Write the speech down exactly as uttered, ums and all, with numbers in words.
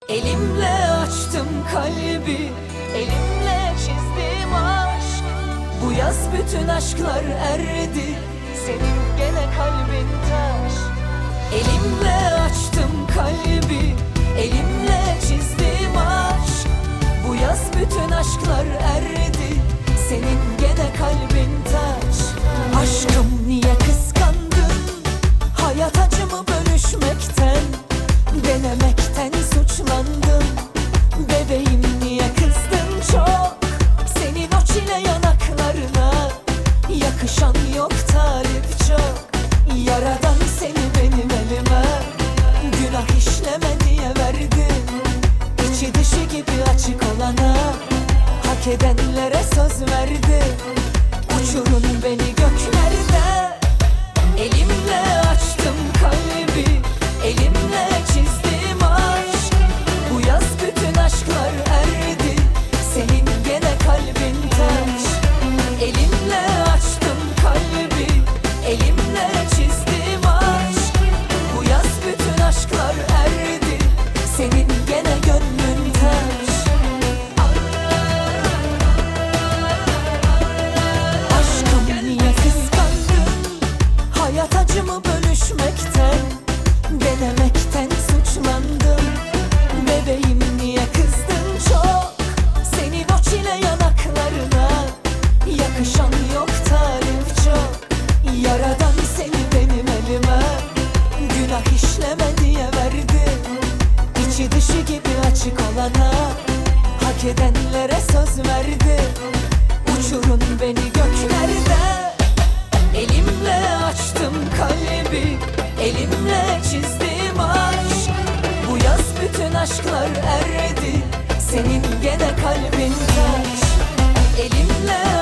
Elimle açtım kalbi, elimle çizdim aşk. Bu yaz bütün aşklar erdi, senin gene kalbin taş. Elimle açtım kalbi, elimle çizdim aşk. Bu yaz bütün aşklar erdi, senin gene kalbin taş. Aşkım niye kıskandın? Hayat acımı bölüşmekten, denemekten suçlandım. Bebeğim niye kızdın çok? Senin o çile yanaklarına yakışan yok, talip çok. Yaradan seni benim elime günah işleme diye verdim. İçi dışı gibi açık olana hak edenlere söz verdim. Uçurun beni göklerde. Elimle açtım kalbi, elimle çizdim aşk. Bu yaz bütün aşklar erdi, senin gene kalbin taş. Elimle açtım kalbi, elimle çizdim aşk. Bu yaz bütün aşklar erdi, senin gene gönlün taş. Aşkım niye kıskandın? Hayat acımı bölüşmekten, denemekten suçlandım. Bebeğim niye kızdın çok? Senin o çile yanaklarına yakışan yok, talip çok. Yaradan seni benim elime günah işleme diye verdim. İçi dışı gibi açık olana hak edenlere söz verdim. Uçurun beni göklerde. Elimle açtım kalbi, elimle çizdim aşk. Bu yaz bütün aşklar erdi, senin gene kalbin taş. Elimle